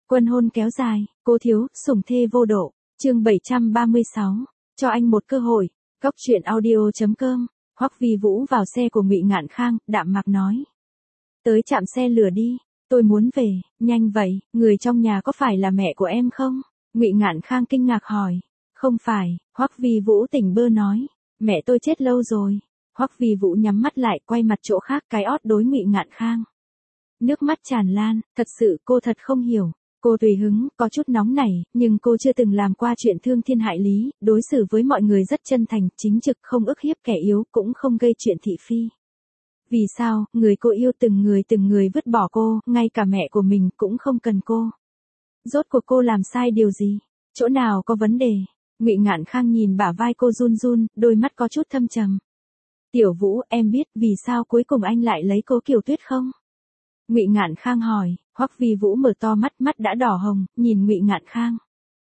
Quân hôn kéo dài, cố thiếu, sủng thê vô độ. Chương 736, cho anh một cơ hội. Góc truyện audio.com. Hoắc Vi Vũ vào xe của Ngụy Ngạn Khang, đạm mạc nói: "Tới trạm xe lửa đi, tôi muốn về." "Nhanh vậy, người trong nhà có phải là mẹ của em không?" Ngụy Ngạn Khang kinh ngạc hỏi. "Không phải." Hoắc Vi Vũ tỉnh bơ nói. "Mẹ tôi chết lâu rồi." Hoắc Vi Vũ nhắm mắt lại, quay mặt chỗ khác, cái ót đối Ngụy Ngạn Khang. Nước mắt tràn lan, thật sự cô thật không hiểu. Cô tùy hứng, có chút nóng nảy, nhưng cô chưa từng làm qua chuyện thương thiên hại lý, đối xử với mọi người rất chân thành, chính trực, không ức hiếp kẻ yếu, cũng không gây chuyện thị phi. Vì sao, người cô yêu từng người vứt bỏ cô, ngay cả mẹ của mình cũng không cần cô. Rốt cuộc cô làm sai điều gì? Chỗ nào có vấn đề? Ngụy Ngạn Khang nhìn bả vai cô run run, đôi mắt có chút thâm trầm. "Tiểu Vũ, em biết vì sao cuối cùng anh lại lấy Cố Kiều Tuyết không?" Ngụy Ngạn Khang hỏi. Hoắc Vi Vũ mở to mắt, mắt đã đỏ hồng, nhìn Ngụy Ngạn Khang.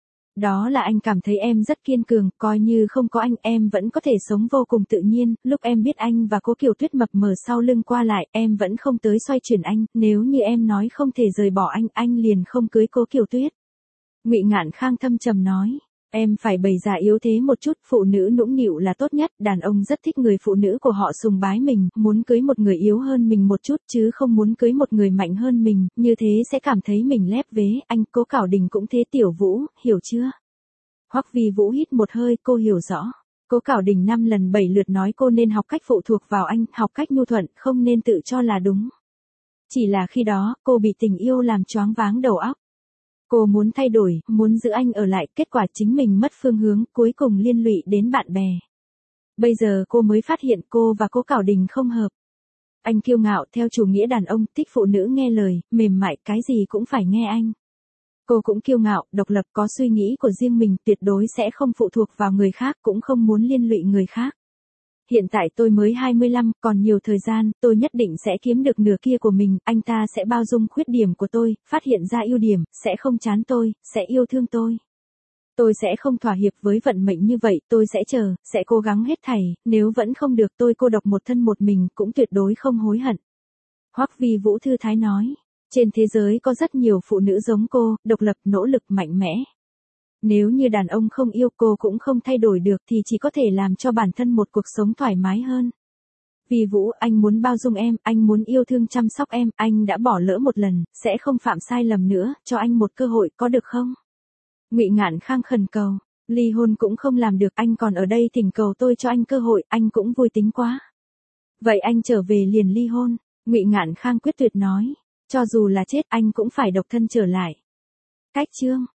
"Đó là anh cảm thấy em rất kiên cường, coi như không có anh em vẫn có thể sống vô cùng tự nhiên, lúc em biết anh và Cố Kiều Tuyết mập mờ sau lưng qua lại, em vẫn không tới xoay chuyển anh, nếu như em nói không thể rời bỏ anh liền không cưới Cố Kiều Tuyết." Ngụy Ngạn Khang thâm trầm nói. "Em phải bày ra yếu thế một chút, phụ nữ nũng nịu là tốt nhất, đàn ông rất thích người phụ nữ của họ sùng bái mình, muốn cưới một người yếu hơn mình một chút chứ không muốn cưới một người mạnh hơn mình, như thế sẽ cảm thấy mình lép vế, anh." Cố Cảo Đình cũng thế. "Tiểu Vũ, hiểu chưa?" Hoắc Vi Vũ hít một hơi, cô hiểu rõ. Cố Cảo Đình 5 lần 7 lượt nói cô nên học cách phụ thuộc vào anh, học cách nhu thuận, không nên tự cho là đúng. Chỉ là khi đó, cô bị tình yêu làm choáng váng đầu óc. Cô muốn thay đổi, muốn giữ anh ở lại, kết quả chính mình mất phương hướng, cuối cùng liên lụy đến bạn bè. Bây giờ cô mới phát hiện cô và Cố Cảo Đình không hợp. Anh kiêu ngạo theo chủ nghĩa đàn ông, thích phụ nữ nghe lời, mềm mại, cái gì cũng phải nghe anh. Cô cũng kiêu ngạo, độc lập, có suy nghĩ của riêng mình, tuyệt đối sẽ không phụ thuộc vào người khác, cũng không muốn liên lụy người khác. Hiện tại tôi mới 25, còn nhiều thời gian, tôi nhất định sẽ kiếm được nửa kia của mình, anh ta sẽ bao dung khuyết điểm của tôi, phát hiện ra ưu điểm, sẽ không chán tôi, sẽ yêu thương tôi. Tôi sẽ không thỏa hiệp với vận mệnh như vậy, tôi sẽ chờ, sẽ cố gắng hết thảy, nếu vẫn không được tôi cô độc một thân một mình, cũng tuyệt đối không hối hận. Hoắc Vi Vũ thư thái nói, trên thế giới có rất nhiều phụ nữ giống cô, độc lập, nỗ lực, mạnh mẽ. Nếu như đàn ông không yêu cô cũng không thay đổi được thì chỉ có thể làm cho bản thân một cuộc sống thoải mái hơn. Vi Vũ, anh muốn bao dung em, anh muốn yêu thương chăm sóc em, anh đã bỏ lỡ một lần, sẽ không phạm sai lầm nữa, cho anh một cơ hội, có được không? Ngụy Ngạn Khang khẩn cầu, ly hôn cũng không làm được, anh còn ở đây thỉnh cầu tôi cho anh cơ hội, anh cũng vui tính quá. Vậy anh trở về liền ly hôn, Ngụy Ngạn Khang quyết tuyệt nói, cho dù là chết anh cũng phải độc thân trở lại. Cách chương